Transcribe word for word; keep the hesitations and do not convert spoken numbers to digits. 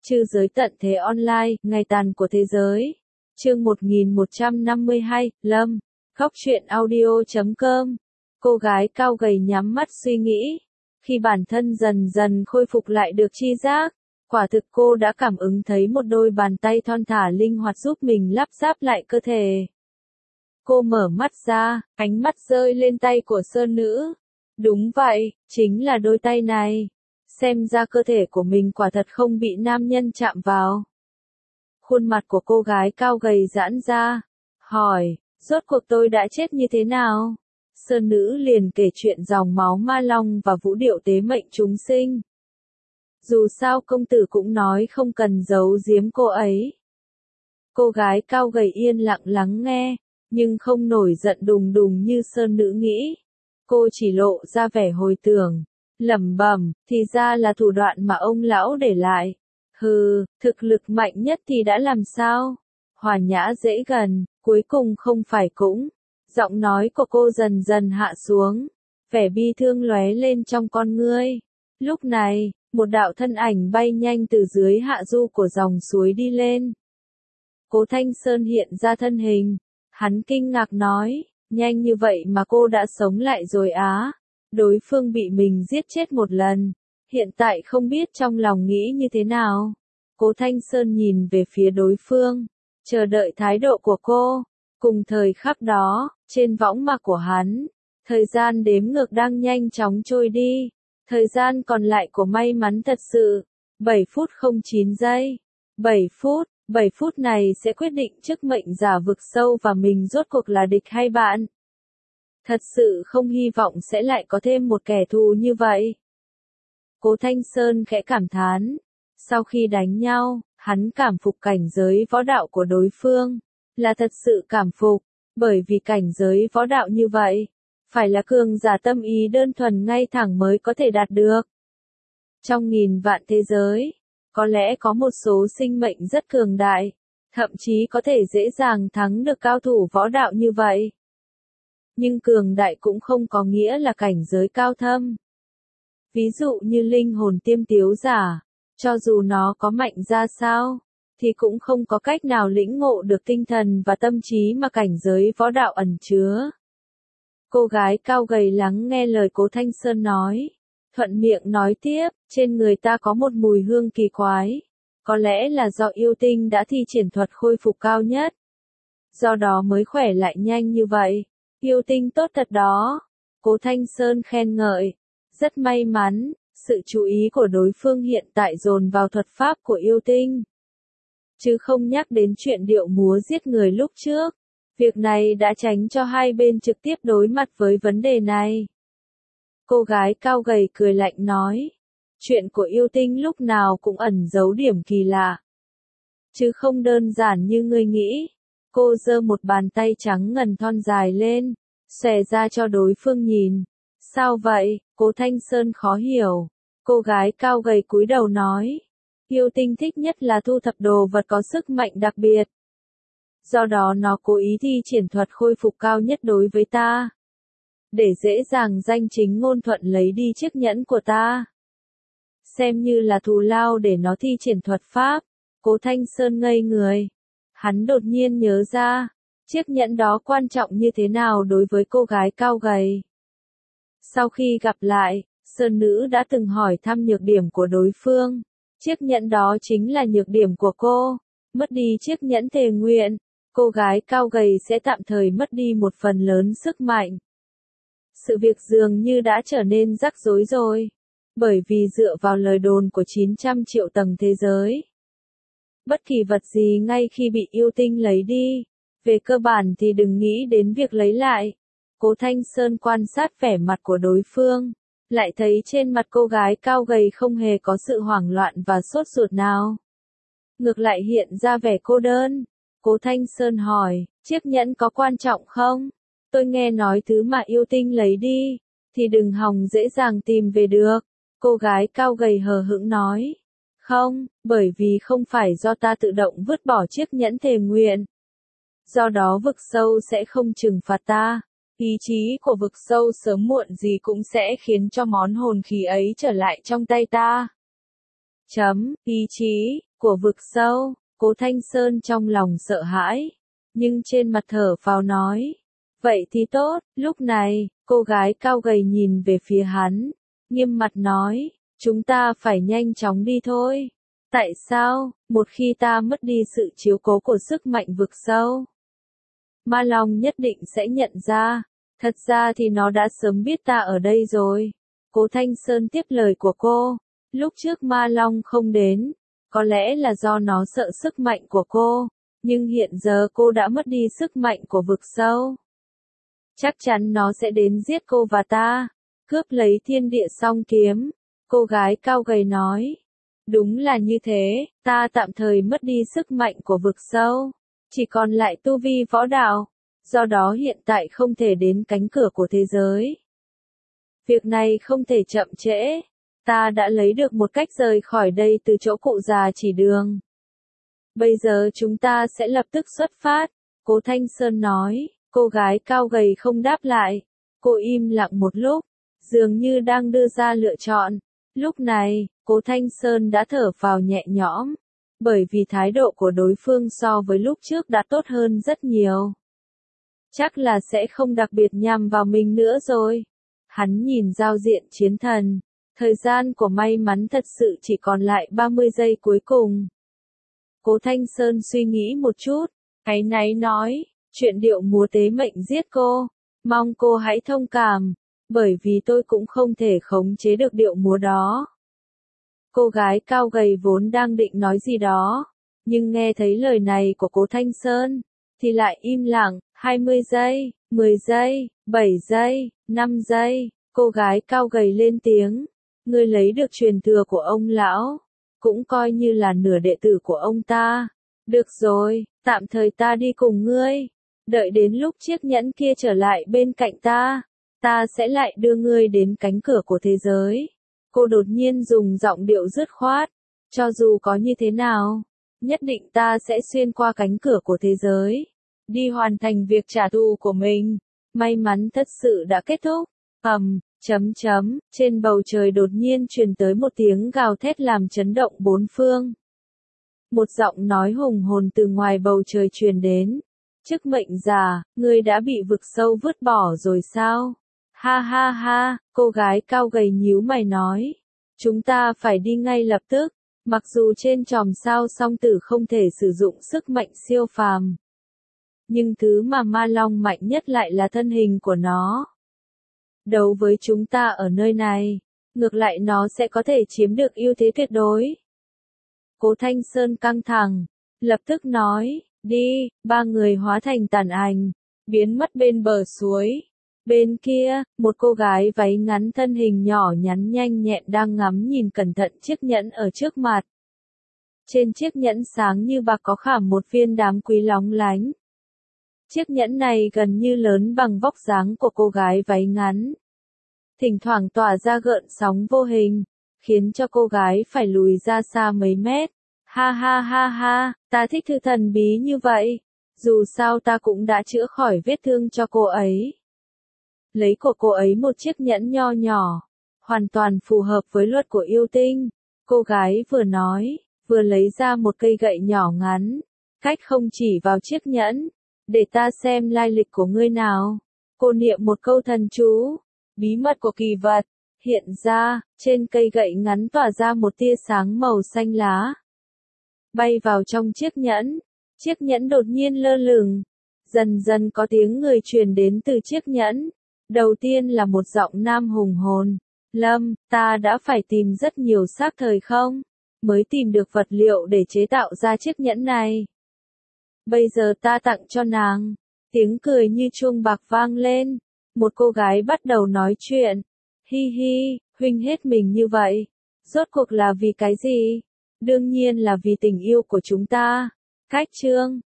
Trư giới tận thế online, ngày tàn của thế giới. Chương một nghìn một trăm năm mươi hai, Lâm. Góc truyện audio chấm com. Cô gái cao gầy nhắm mắt suy nghĩ. Khi bản thân dần dần khôi phục lại được tri giác, quả thực cô đã cảm ứng thấy một đôi bàn tay thon thả linh hoạt giúp mình lắp ráp lại cơ thể. Cô mở mắt ra, ánh mắt rơi lên tay của sơn nữ. Đúng vậy, chính là đôi tay này. Xem ra cơ thể của mình quả thật không bị nam nhân chạm vào. Khuôn mặt của cô gái cao gầy giãn ra, hỏi, rốt cuộc tôi đã chết như thế nào? Sơn nữ liền kể chuyện dòng máu ma long và vũ điệu tế mệnh chúng sinh. Dù sao công tử cũng nói không cần giấu giếm cô ấy. Cô gái cao gầy yên lặng lắng nghe, nhưng không nổi giận đùng đùng như sơn nữ nghĩ. Cô chỉ lộ ra vẻ hồi tưởng, lẩm bẩm, thì ra là thủ đoạn mà ông lão để lại. Hừ, thực lực mạnh nhất thì đã làm sao? Hòa nhã dễ gần, cuối cùng không phải cũng. Giọng nói của cô dần dần hạ xuống, vẻ bi thương lóe lên trong con ngươi. Lúc này, một đạo thân ảnh bay nhanh từ dưới hạ du của dòng suối đi lên. Cố Thanh Sơn hiện ra thân hình, hắn kinh ngạc nói, nhanh như vậy mà cô đã sống lại rồi á. Đối phương bị mình giết chết một lần, hiện tại không biết trong lòng nghĩ như thế nào. Cố Thanh Sơn nhìn về phía đối phương, chờ đợi thái độ của cô. Cùng thời khắc đó, trên võng mạc của hắn, thời gian đếm ngược đang nhanh chóng trôi đi. Thời gian còn lại của may mắn thật sự, bảy phút không chín giây. bảy phút, bảy phút này sẽ quyết định chức mệnh giả vực sâu và mình rốt cuộc là địch hay bạn. Thật sự không hy vọng sẽ lại có thêm một kẻ thù như vậy. Cố Thanh Sơn khẽ cảm thán. Sau khi đánh nhau, hắn cảm phục cảnh giới võ đạo của đối phương. Là thật sự cảm phục, bởi vì cảnh giới võ đạo như vậy, phải là cường giả tâm ý đơn thuần ngay thẳng mới có thể đạt được. Trong nghìn vạn thế giới, có lẽ có một số sinh mệnh rất cường đại, thậm chí có thể dễ dàng thắng được cao thủ võ đạo như vậy. Nhưng cường đại cũng không có nghĩa là cảnh giới cao thâm. Ví dụ như linh hồn tiêm tiếu giả, cho dù nó có mạnh ra sao, thì cũng không có cách nào lĩnh ngộ được tinh thần và tâm trí mà cảnh giới võ đạo ẩn chứa. Cô gái cao gầy lắng nghe lời Cố Thanh Sơn nói, thuận miệng nói tiếp, trên người ta có một mùi hương kỳ quái. Có lẽ là do yêu tinh đã thi triển thuật khôi phục cao nhất. Do đó mới khỏe lại nhanh như vậy. Yêu tinh tốt thật đó. Cố Thanh Sơn khen ngợi. Rất may mắn, sự chú ý của đối phương hiện tại dồn vào thuật pháp của yêu tinh. Chứ không nhắc đến chuyện điệu múa giết người lúc trước. Việc này đã tránh cho hai bên trực tiếp đối mặt với vấn đề này. Cô gái cao gầy cười lạnh nói. Chuyện của yêu tinh lúc nào cũng ẩn giấu điểm kỳ lạ. Chứ không đơn giản như ngươi nghĩ. Cô giơ một bàn tay trắng ngần thon dài lên, xòe ra cho đối phương nhìn. Sao vậy? Cố Thanh Sơn khó hiểu. Cô gái cao gầy cúi đầu nói. Yêu tinh thích nhất là thu thập đồ vật có sức mạnh đặc biệt. Do đó nó cố ý thi triển thuật khôi phục cao nhất đối với ta. Để dễ dàng danh chính ngôn thuận lấy đi chiếc nhẫn của ta. Xem như là thù lao để nó thi triển thuật pháp. Cố Thanh Sơn ngây người. Hắn đột nhiên nhớ ra, chiếc nhẫn đó quan trọng như thế nào đối với cô gái cao gầy. Sau khi gặp lại, Sơn nữ đã từng hỏi thăm nhược điểm của đối phương. Chiếc nhẫn đó chính là nhược điểm của cô. Mất đi chiếc nhẫn thề nguyện, cô gái cao gầy sẽ tạm thời mất đi một phần lớn sức mạnh. Sự việc dường như đã trở nên rắc rối rồi. Bởi vì dựa vào lời đồn của chín trăm triệu tầng thế giới, bất kỳ vật gì ngay khi bị yêu tinh lấy đi, về cơ bản thì đừng nghĩ đến việc lấy lại. Cố Thanh Sơn quan sát vẻ mặt của đối phương, lại thấy trên mặt cô gái cao gầy không hề có sự hoảng loạn và sốt ruột nào. Ngược lại hiện ra vẻ cô đơn. Cố Thanh Sơn hỏi, chiếc nhẫn có quan trọng không? Tôi nghe nói thứ mà yêu tinh lấy đi, thì đừng hòng dễ dàng tìm về được. Cô gái cao gầy hờ hững nói. Không, bởi vì không phải do ta tự động vứt bỏ chiếc nhẫn thề nguyện. Do đó vực sâu sẽ không trừng phạt ta. Ý chí của vực sâu sớm muộn gì cũng sẽ khiến cho món hồn khí ấy trở lại trong tay ta. Chấm, ý chí, của vực sâu, Cố Thanh Sơn trong lòng sợ hãi, nhưng trên mặt thở phào nói. Vậy thì tốt, lúc này, cô gái cao gầy nhìn về phía hắn, nghiêm mặt nói, chúng ta phải nhanh chóng đi thôi. Tại sao, một khi ta mất đi sự chiếu cố của sức mạnh vực sâu, Ma Long nhất định sẽ nhận ra, thật ra thì nó đã sớm biết ta ở đây rồi. Cố Thanh Sơn tiếp lời của cô, lúc trước Ma Long không đến, có lẽ là do nó sợ sức mạnh của cô, nhưng hiện giờ cô đã mất đi sức mạnh của vực sâu. Chắc chắn nó sẽ đến giết cô và ta, cướp lấy thiên địa song kiếm. Cô gái cao gầy nói, đúng là như thế, ta tạm thời mất đi sức mạnh của vực sâu, chỉ còn lại tu vi võ đạo, do đó hiện tại không thể đến cánh cửa của thế giới. Việc này không thể chậm trễ, ta đã lấy được một cách rời khỏi đây từ chỗ cụ già chỉ đường. Bây giờ chúng ta sẽ lập tức xuất phát, Cố Thanh Sơn nói. Cô gái cao gầy không đáp lại, cô im lặng một lúc, dường như đang đưa ra lựa chọn. Lúc này, Cố Thanh Sơn đã thở phào nhẹ nhõm, bởi vì thái độ của đối phương so với lúc trước đã tốt hơn rất nhiều. Chắc là sẽ không đặc biệt nhằm vào mình nữa rồi. Hắn nhìn giao diện chiến thần, thời gian của may mắn thật sự chỉ còn lại ba mươi giây cuối cùng. Cố Thanh Sơn suy nghĩ một chút, áy náy nói. Chuyện điệu múa tế mệnh giết cô, mong cô hãy thông cảm, bởi vì tôi cũng không thể khống chế được điệu múa đó. Cô gái cao gầy vốn đang định nói gì đó, nhưng nghe thấy lời này của Cố Thanh Sơn, thì lại im lặng. Hai mươi giây, mười giây, bảy giây, năm giây, cô gái cao gầy lên tiếng. Ngươi lấy được truyền thừa của ông lão, cũng coi như là nửa đệ tử của ông ta. Được rồi, tạm thời ta đi cùng ngươi. Đợi đến lúc chiếc nhẫn kia trở lại bên cạnh ta, ta sẽ lại đưa ngươi đến cánh cửa của thế giới. Cô đột nhiên dùng giọng điệu dứt khoát, cho dù có như thế nào, nhất định ta sẽ xuyên qua cánh cửa của thế giới, đi hoàn thành việc trả thù của mình. May mắn thật sự đã kết thúc. Ầm, chấm chấm, trên bầu trời đột nhiên truyền tới một tiếng gào thét làm chấn động bốn phương. Một giọng nói hùng hồn từ ngoài bầu trời truyền đến. Chức mệnh giả, ngươi đã bị vực sâu vứt bỏ rồi sao? Ha ha ha, cô gái cao gầy nhíu mày nói. Chúng ta phải đi ngay lập tức, mặc dù trên chòm sao song tử không thể sử dụng sức mạnh siêu phàm. Nhưng thứ mà Ma Long mạnh nhất lại là thân hình của nó. Đấu với chúng ta ở nơi này, ngược lại nó sẽ có thể chiếm được ưu thế tuyệt đối. Cố Thanh Sơn căng thẳng, lập tức nói. Đi, ba người hóa thành tàn ảnh, biến mất bên bờ suối. Bên kia, một cô gái váy ngắn thân hình nhỏ nhắn nhanh nhẹn đang ngắm nhìn cẩn thận chiếc nhẫn ở trước mặt. Trên chiếc nhẫn sáng như bạc có khảm một viên đá quý lóng lánh. Chiếc nhẫn này gần như lớn bằng vóc dáng của cô gái váy ngắn. Thỉnh thoảng tỏa ra gợn sóng vô hình, khiến cho cô gái phải lùi ra xa mấy mét. Ha ha ha ha, ta thích thứ thần bí như vậy. Dù sao ta cũng đã chữa khỏi vết thương cho cô ấy. Lấy của cô ấy một chiếc nhẫn nho nhỏ, hoàn toàn phù hợp với luật của yêu tinh. Cô gái vừa nói, vừa lấy ra một cây gậy nhỏ ngắn, cách không chỉ vào chiếc nhẫn. Để ta xem lai lịch của ngươi nào. Cô niệm một câu thần chú, bí mật của kỳ vật. Hiện ra, trên cây gậy ngắn tỏa ra một tia sáng màu xanh lá. Bay vào trong chiếc nhẫn. Chiếc nhẫn đột nhiên lơ lửng. Dần dần có tiếng người truyền đến từ chiếc nhẫn. Đầu tiên là một giọng nam hùng hồn. Lâm, ta đã phải tìm rất nhiều xác thời không, mới tìm được vật liệu để chế tạo ra chiếc nhẫn này. Bây giờ ta tặng cho nàng. Tiếng cười như chuông bạc vang lên. Một cô gái bắt đầu nói chuyện. Hi hi, huynh hết mình như vậy. Rốt cuộc là vì cái gì? Đương nhiên là vì tình yêu của chúng ta. Cách chương